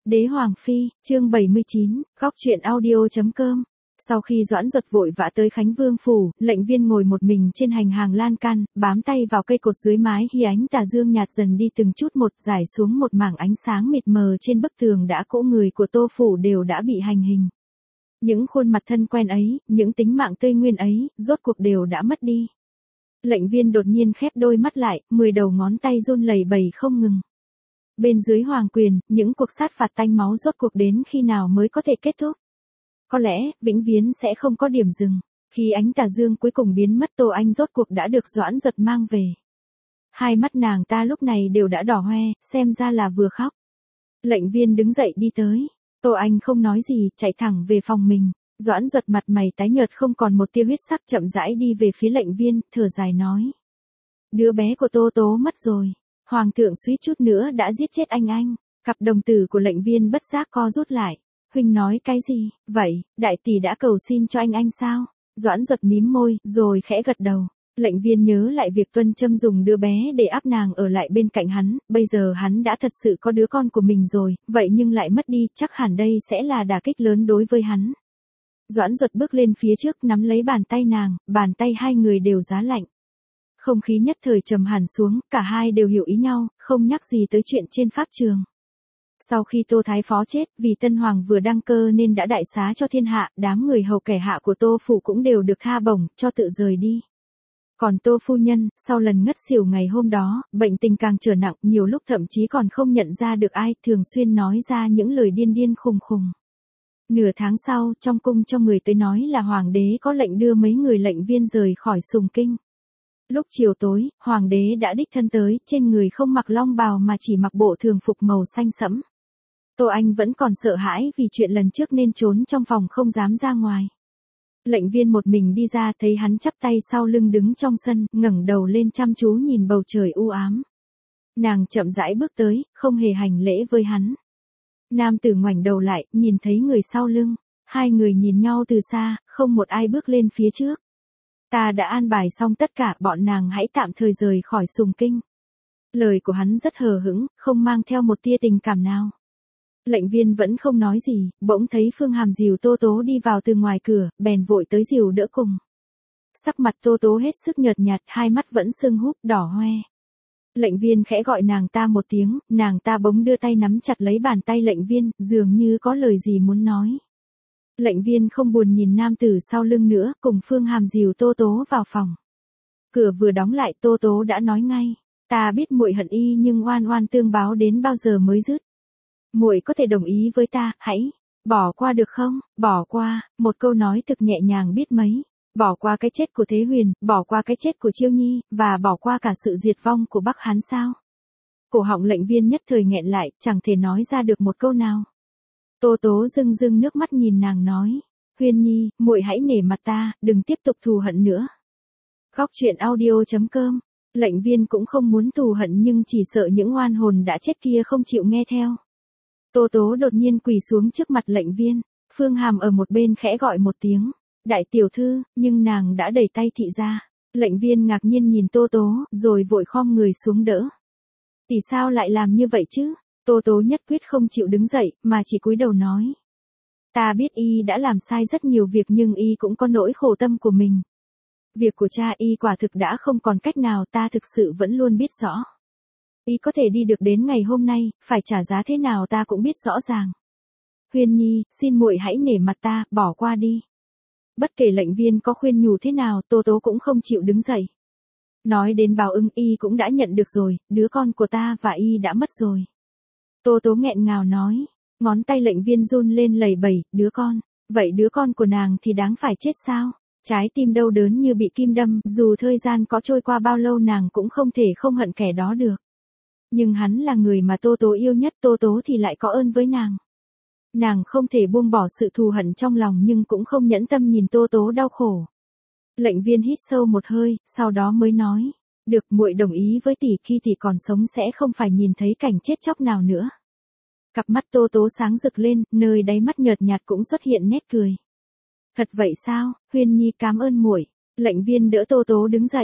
Đế Hoàng Phi, chương 79, góc truyện audio.com. Sau khi Doãn Duật vội vã tới Khánh Vương phủ, Lệnh Viên ngồi một mình trên hành hàng lan can, bám tay vào cây cột dưới mái khi ánh tà dương nhạt dần đi từng chút một, rải xuống một mảng ánh sáng mịt mờ trên bức tường đã cỗ người của Tô phủ đều đã bị hành hình. Những khuôn mặt thân quen ấy, những tính mạng tươi nguyên ấy, rốt cuộc đều đã mất đi. Lệnh Viên đột nhiên khép đôi mắt lại, 10 đầu ngón tay run lẩy bẩy không ngừng. Bên dưới hoàng quyền, những cuộc sát phạt tanh máu rốt cuộc đến khi nào mới có thể kết thúc? Có lẽ, vĩnh viễn sẽ không có điểm dừng. Khi ánh tà dương cuối cùng biến mất, Tô Anh rốt cuộc đã được Doãn Duật mang về. Hai mắt nàng ta lúc này đều đã đỏ hoe, xem ra là vừa khóc. Lệnh Viên đứng dậy đi tới. Tô Anh không nói gì, chạy thẳng về phòng mình. Doãn Duật mặt mày tái nhợt không còn một tia huyết sắc, chậm rãi đi về phía Lệnh Viên, thở dài nói. Đứa bé của Tô Tố mất rồi. Hoàng thượng suýt chút nữa đã giết chết anh. Cặp đồng tử của Lệnh Viên bất giác co rút lại. Huynh nói cái gì? Vậy, đại tỷ đã cầu xin cho anh sao? Doãn Duật mím môi, rồi khẽ gật đầu. Lệnh Viên nhớ lại việc Tuân Châm dùng đứa bé để áp nàng ở lại bên cạnh hắn, bây giờ hắn đã thật sự có đứa con của mình rồi, vậy nhưng lại mất đi, chắc hẳn đây sẽ là đả kích lớn đối với hắn. Doãn Duật bước lên phía trước nắm lấy bàn tay nàng, bàn tay hai người đều giá lạnh. Không khí nhất thời trầm hẳn xuống, cả hai đều hiểu ý nhau, không nhắc gì tới chuyện trên pháp trường. Sau khi Tô Thái Phó chết, vì Tân Hoàng vừa đăng cơ nên đã đại xá cho thiên hạ, đám người hầu kẻ hạ của Tô phủ cũng đều được tha bổng, cho tự rời đi. Còn Tô phu nhân, sau lần ngất xỉu ngày hôm đó, bệnh tình càng trở nặng, nhiều lúc thậm chí còn không nhận ra được ai, thường xuyên nói ra những lời điên điên khùng khùng. Nửa tháng sau, trong cung cho người tới nói là Hoàng đế có lệnh đưa mấy người Lệnh Viên rời khỏi Sùng Kinh. Lúc chiều tối, Hoàng đế đã đích thân tới, trên người không mặc long bào mà chỉ mặc bộ thường phục màu xanh sẫm. Tô Anh vẫn còn sợ hãi vì chuyện lần trước nên trốn trong phòng không dám ra ngoài. Lệnh Viên một mình đi ra, thấy hắn chắp tay sau lưng đứng trong sân, ngẩng đầu lên chăm chú nhìn bầu trời u ám. Nàng chậm rãi bước tới, không hề hành lễ với hắn. Nam tử ngoảnh đầu lại, nhìn thấy người sau lưng. Hai người nhìn nhau từ xa, không một ai bước lên phía trước. Ta đã an bài xong tất cả, bọn nàng hãy tạm thời rời khỏi Sùng Kinh. Lời của hắn rất hờ hững, không mang theo một tia tình cảm nào. Lệnh Viên vẫn không nói gì, bỗng thấy Phương Hàm dìu Tô Tố đi vào từ ngoài cửa, bèn vội tới dìu đỡ cùng. Sắc mặt Tô Tố hết sức nhợt nhạt, hai mắt vẫn sưng húp đỏ hoe. Lệnh Viên khẽ gọi nàng ta một tiếng, nàng ta bỗng đưa tay nắm chặt lấy bàn tay Lệnh Viên, dường như có lời gì muốn nói. Lệnh Viên không buồn nhìn nam tử sau lưng nữa, cùng Phương Hàm dìu Tô Tố vào phòng. Cửa vừa đóng lại, Tô Tố đã nói ngay, ta biết muội hận y nhưng oan oan tương báo đến bao giờ mới dứt. Muội có thể đồng ý với ta, hãy bỏ qua được không? Bỏ qua, một câu nói thực nhẹ nhàng biết mấy. Bỏ qua cái chết của Thế Huyền, bỏ qua cái chết của Chiêu Nhi, và bỏ qua cả sự diệt vong của Bắc Hán sao? Cổ họng Lệnh Viên nhất thời nghẹn lại, chẳng thể nói ra được một câu nào. Tô Tố rưng rưng nước mắt nhìn nàng nói, Huyền Nhi, muội hãy nể mặt ta, đừng tiếp tục thù hận nữa. Góc truyện audio.com. Lệnh Viên cũng không muốn thù hận nhưng chỉ sợ những oan hồn đã chết kia không chịu nghe theo. Tô Tố đột nhiên quỳ xuống trước mặt Lệnh Viên, Phương Hàm ở một bên khẽ gọi một tiếng, đại tiểu thư, nhưng nàng đã đẩy tay thị ra. Lệnh Viên ngạc nhiên nhìn Tô Tố, rồi vội khom người xuống đỡ. Tỷ sao lại làm như vậy chứ? Tô Tố nhất quyết không chịu đứng dậy, mà chỉ cúi đầu nói. Ta biết y đã làm sai rất nhiều việc nhưng y cũng có nỗi khổ tâm của mình. Việc của cha y quả thực đã không còn cách nào, ta thực sự vẫn luôn biết rõ. Y có thể đi được đến ngày hôm nay, phải trả giá thế nào ta cũng biết rõ ràng. Huyền Nhi, xin muội hãy nể mặt ta, bỏ qua đi. Bất kể Lệnh Viên có khuyên nhủ thế nào, Tô Tố cũng không chịu đứng dậy. Nói đến báo ứng y cũng đã nhận được rồi, đứa con của ta và y đã mất rồi. Tô Tố nghẹn ngào nói, ngón tay Lệnh Viên run lên lẩy bẩy, đứa con, vậy đứa con của nàng thì đáng phải chết sao? Trái tim đau đớn như bị kim đâm, dù thời gian có trôi qua bao lâu nàng cũng không thể không hận kẻ đó được. Nhưng hắn là người mà Tô Tố yêu nhất, Tô Tố thì lại có ơn với nàng. Nàng không thể buông bỏ sự thù hận trong lòng nhưng cũng không nhẫn tâm nhìn Tô Tố đau khổ. Lệnh Viên hít sâu một hơi, sau đó mới nói, được, muội đồng ý với tỷ, khi tỷ còn sống sẽ không phải nhìn thấy cảnh chết chóc nào nữa. Cặp mắt Tô Tố sáng rực lên, nơi đáy mắt nhợt nhạt cũng xuất hiện nét cười. Thật vậy sao? Huyền Nhi cảm ơn muội. Lệnh Viên đỡ Tô Tố đứng dậy.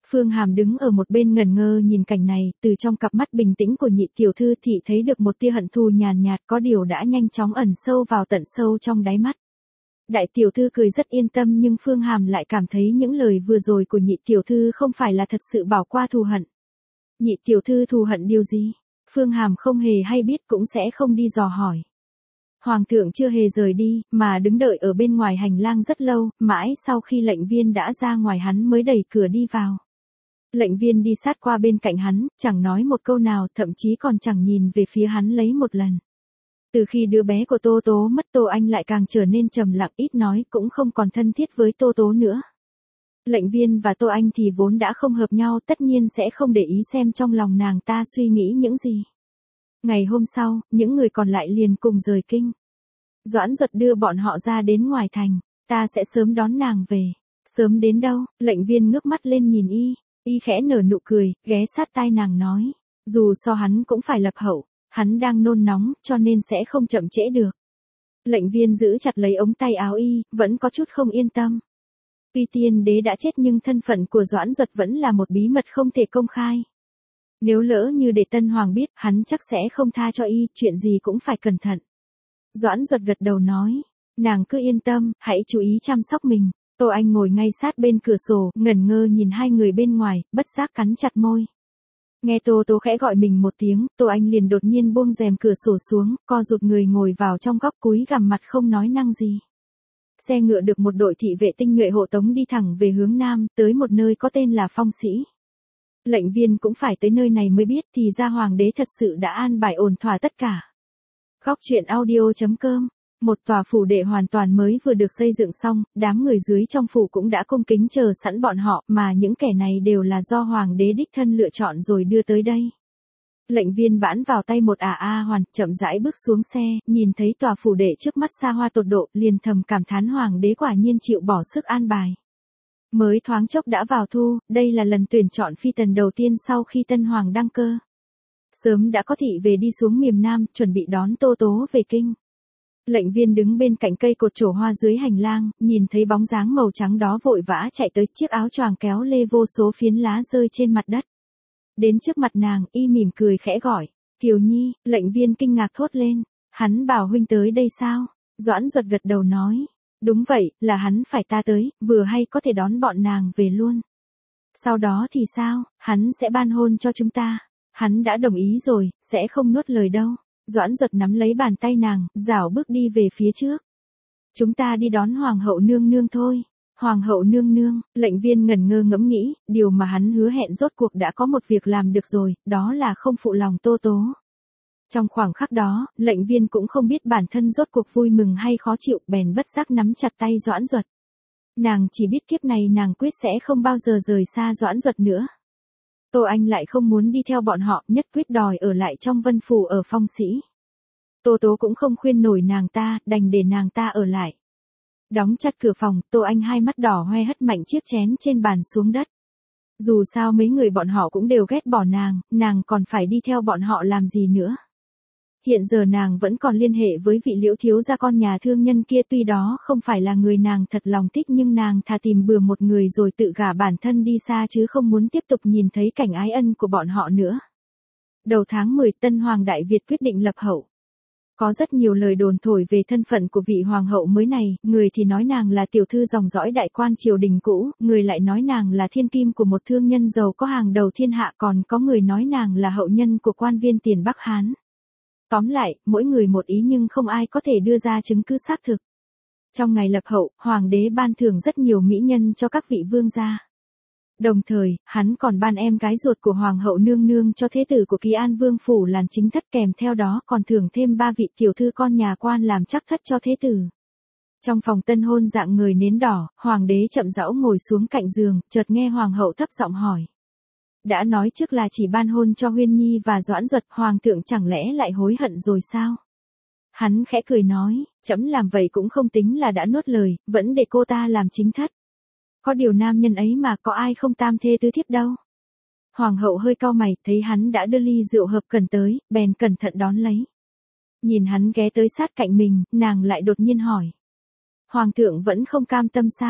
Phương Hàm đứng ở một bên ngẩn ngơ nhìn cảnh này, từ trong cặp mắt bình tĩnh của nhị tiểu thư thị thấy được một tia hận thù nhàn nhạt, có điều đã nhanh chóng ẩn sâu vào tận sâu trong đáy mắt. Đại tiểu thư cười rất yên tâm nhưng Phương Hàm lại cảm thấy những lời vừa rồi của nhị tiểu thư không phải là thật sự bỏ qua thù hận. Nhị tiểu thư thù hận điều gì? Phương Hàm không hề hay biết cũng sẽ không đi dò hỏi. Hoàng thượng chưa hề rời đi, mà đứng đợi ở bên ngoài hành lang rất lâu, mãi sau khi lệnh viên đã ra ngoài hắn mới đẩy cửa đi vào. Lệnh viên đi sát qua bên cạnh hắn, chẳng nói một câu nào, thậm chí còn chẳng nhìn về phía hắn lấy một lần. Từ khi đứa bé của Tô Tố mất, Tô Anh lại càng trở nên trầm lặng, ít nói, cũng không còn thân thiết với Tô Tố nữa. Lệnh viên và Tô Anh thì vốn đã không hợp nhau, tất nhiên sẽ không để ý xem trong lòng nàng ta suy nghĩ những gì. Ngày hôm sau, những người còn lại liền cùng rời kinh. Doãn Duật đưa bọn họ ra đến ngoài thành, ta sẽ sớm đón nàng về. Sớm đến đâu? Lệnh viên ngước mắt lên nhìn y khẽ nở nụ cười, ghé sát tai nàng nói. Dù so hắn cũng phải lập hậu, hắn đang nôn nóng, cho nên sẽ không chậm trễ được. Lệnh viên giữ chặt lấy ống tay áo vẫn có chút không yên tâm. Tuy tiên đế đã chết nhưng thân phận của Doãn Duật vẫn là một bí mật không thể công khai. Nếu lỡ như để Tân Hoàng biết, hắn chắc sẽ không tha cho chuyện gì cũng phải cẩn thận. Doãn Duật gật đầu nói, nàng cứ yên tâm, hãy chú ý chăm sóc mình. Tô Anh ngồi ngay sát bên cửa sổ, ngẩn ngơ nhìn hai người bên ngoài, bất giác cắn chặt môi. Nghe Tô Tố khẽ gọi mình một tiếng, Tô Anh liền đột nhiên buông rèm cửa sổ xuống, co rụt người ngồi vào trong góc cúi gằm mặt không nói năng gì. Xe ngựa được một đội thị vệ tinh nhuệ hộ tống đi thẳng về hướng nam, tới một nơi có tên là Phong Sĩ. Lệnh viên cũng phải tới nơi này mới biết thì ra hoàng đế thật sự đã an bài ổn thỏa tất cả. Góc truyện audio.com. Một tòa phủ đệ hoàn toàn mới vừa được xây dựng xong, đám người dưới trong phủ cũng đã cung kính chờ sẵn bọn họ, mà những kẻ này đều là do hoàng đế đích thân lựa chọn rồi đưa tới đây. Lệnh viên bãn vào tay một hoàn, chậm rãi bước xuống xe, nhìn thấy tòa phủ đệ trước mắt xa hoa tột độ, liền thầm cảm thán hoàng đế quả nhiên chịu bỏ sức an bài. Mới thoáng chốc đã vào thu, đây là lần tuyển chọn phi tần đầu tiên sau khi tân hoàng đăng cơ. Sớm đã có thị về đi xuống miền Nam, chuẩn bị đón Tô Tố về kinh. Lệnh viên đứng bên cạnh cây cột trổ hoa dưới hành lang, nhìn thấy bóng dáng màu trắng đó vội vã chạy tới, chiếc áo choàng kéo lê vô số phiến lá rơi trên mặt đất. Đến trước mặt nàng, mỉm cười khẽ gọi, Kiều Nhi. Lệnh viên kinh ngạc thốt lên, hắn bảo huynh tới đây sao? Doãn Duật gật đầu nói, đúng vậy, là hắn phải ta tới, vừa hay có thể đón bọn nàng về luôn. Sau đó thì sao, hắn sẽ ban hôn cho chúng ta. Hắn đã đồng ý rồi, sẽ không nuốt lời đâu. Doãn Duật nắm lấy bàn tay nàng, rảo bước đi về phía trước. Chúng ta đi đón hoàng hậu nương nương thôi. Hoàng hậu nương nương, lệnh viên ngẩn ngơ ngẫm nghĩ, điều mà hắn hứa hẹn rốt cuộc đã có một việc làm được rồi, đó là không phụ lòng Tô Tố. Trong khoảng khắc đó, lệnh viên cũng không biết bản thân rốt cuộc vui mừng hay khó chịu, bèn bất giác nắm chặt tay Doãn Duật. Nàng chỉ biết kiếp này nàng quyết sẽ không bao giờ rời xa Doãn Duật nữa. Tô Anh lại không muốn đi theo bọn họ, nhất quyết đòi ở lại trong Vân Phủ ở Phong Sĩ. Tô Tố cũng không khuyên nổi nàng ta, đành để nàng ta ở lại. Đóng chặt cửa phòng, Tô Anh hai mắt đỏ hoe hất mạnh chiếc chén trên bàn xuống đất. Dù sao mấy người bọn họ cũng đều ghét bỏ nàng còn phải đi theo bọn họ làm gì nữa. Hiện giờ nàng vẫn còn liên hệ với vị Liễu thiếu gia con nhà thương nhân kia, tuy đó không phải là người nàng thật lòng thích nhưng nàng thà tìm bừa một người rồi tự gả bản thân đi xa chứ không muốn tiếp tục nhìn thấy cảnh ái ân của bọn họ nữa. Đầu tháng 10, Tân Hoàng Đại Việt quyết định lập hậu. Có rất nhiều lời đồn thổi về thân phận của vị hoàng hậu mới này, người thì nói nàng là tiểu thư dòng dõi đại quan triều đình cũ, người lại nói nàng là thiên kim của một thương nhân giàu có hàng đầu thiên hạ, còn có người nói nàng là hậu nhân của quan viên tiền Bắc Hán. Tóm lại, mỗi người một ý nhưng không ai có thể đưa ra chứng cứ xác thực. Trong ngày lập hậu, hoàng đế ban thưởng rất nhiều mỹ nhân cho các vị vương gia. Đồng thời, hắn còn ban em gái ruột của hoàng hậu nương nương cho thế tử của Kỳ An Vương phủ làm chính thất, kèm theo đó còn thưởng thêm 3 vị tiểu thư con nhà quan làm chắc thất cho thế tử. Trong phòng tân hôn dạng người nến đỏ, hoàng đế chậm rãi ngồi xuống cạnh giường, chợt nghe hoàng hậu thấp giọng hỏi. Đã nói trước là chỉ ban hôn cho Huyên Nhi và Doãn Duật, hoàng thượng chẳng lẽ lại hối hận rồi sao? Hắn khẽ cười nói, trẫm làm vậy cũng không tính là đã nuốt lời, vẫn để cô ta làm chính thất. Có điều nam nhân ấy mà có ai không tam thê tứ thiếp đâu. Hoàng hậu hơi cau mày, thấy hắn đã đưa ly rượu hợp cần tới, bèn cẩn thận đón lấy. Nhìn hắn ghé tới sát cạnh mình, nàng lại đột nhiên hỏi. Hoàng thượng vẫn không cam tâm sao?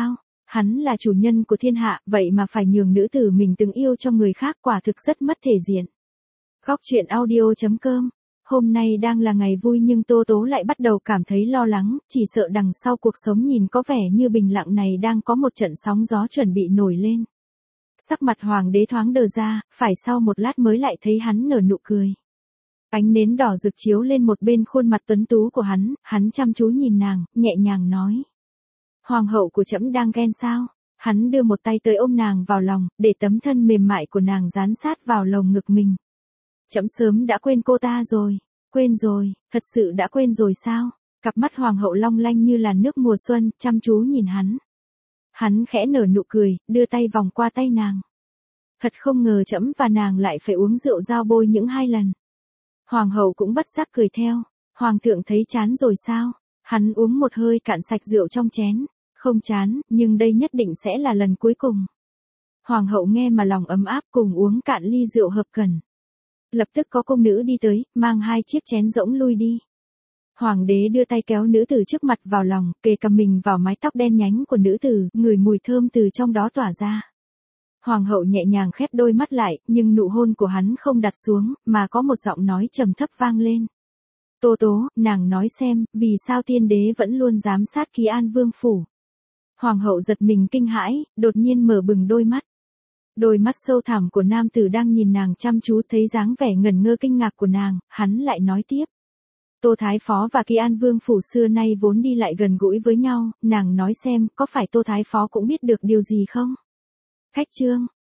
Hắn là chủ nhân của thiên hạ, vậy mà phải nhường nữ tử mình từng yêu cho người khác, quả thực rất mất thể diện. Góc truyện audio.com. Hôm nay đang là ngày vui nhưng Tô Tố lại bắt đầu cảm thấy lo lắng, chỉ sợ đằng sau cuộc sống nhìn có vẻ như bình lặng này đang có một trận sóng gió chuẩn bị nổi lên. Sắc mặt hoàng đế thoáng đờ ra, phải sau một lát mới lại thấy hắn nở nụ cười. Ánh nến đỏ rực chiếu lên một bên khuôn mặt tuấn tú của hắn chăm chú nhìn nàng, nhẹ nhàng nói. Hoàng hậu của trẫm đang ghen sao? Hắn đưa một tay tới ôm nàng vào lòng, để tấm thân mềm mại của nàng dán sát vào lồng ngực mình. Trẫm sớm đã quên cô ta rồi. Quên rồi, thật sự đã quên rồi sao? Cặp mắt hoàng hậu long lanh như là nước mùa xuân, chăm chú nhìn hắn. Hắn khẽ nở nụ cười, đưa tay vòng qua tay nàng. Thật không ngờ trẫm và nàng lại phải uống rượu giao bôi những 2 lần. Hoàng hậu cũng bất giác cười theo. Hoàng thượng thấy chán rồi sao? Hắn uống một hơi cạn sạch rượu trong chén. Không chán, nhưng đây nhất định sẽ là lần cuối cùng. Hoàng hậu nghe mà lòng ấm áp, cùng uống cạn ly rượu hợp cần. Lập tức có công nữ đi tới, mang 2 chiếc chén rỗng lui đi. Hoàng đế đưa tay kéo nữ tử trước mặt vào lòng, kề cầm mình vào mái tóc đen nhánh của nữ tử, ngửi mùi thơm từ trong đó tỏa ra. Hoàng hậu nhẹ nhàng khép đôi mắt lại, nhưng nụ hôn của hắn không đặt xuống, mà có một giọng nói trầm thấp vang lên. Tô Tố, nàng nói xem, vì sao tiên đế vẫn luôn giám sát Kỳ An Vương phủ. Hoàng hậu giật mình kinh hãi, đột nhiên mở bừng đôi mắt. Đôi mắt sâu thẳm của nam tử đang nhìn nàng chăm chú, thấy dáng vẻ ngẩn ngơ kinh ngạc của nàng, hắn lại nói tiếp. Tô Thái Phó và Kỳ An Vương phủ xưa nay vốn đi lại gần gũi với nhau, nàng nói xem, có phải Tô Thái Phó cũng biết được điều gì không? Khách chương.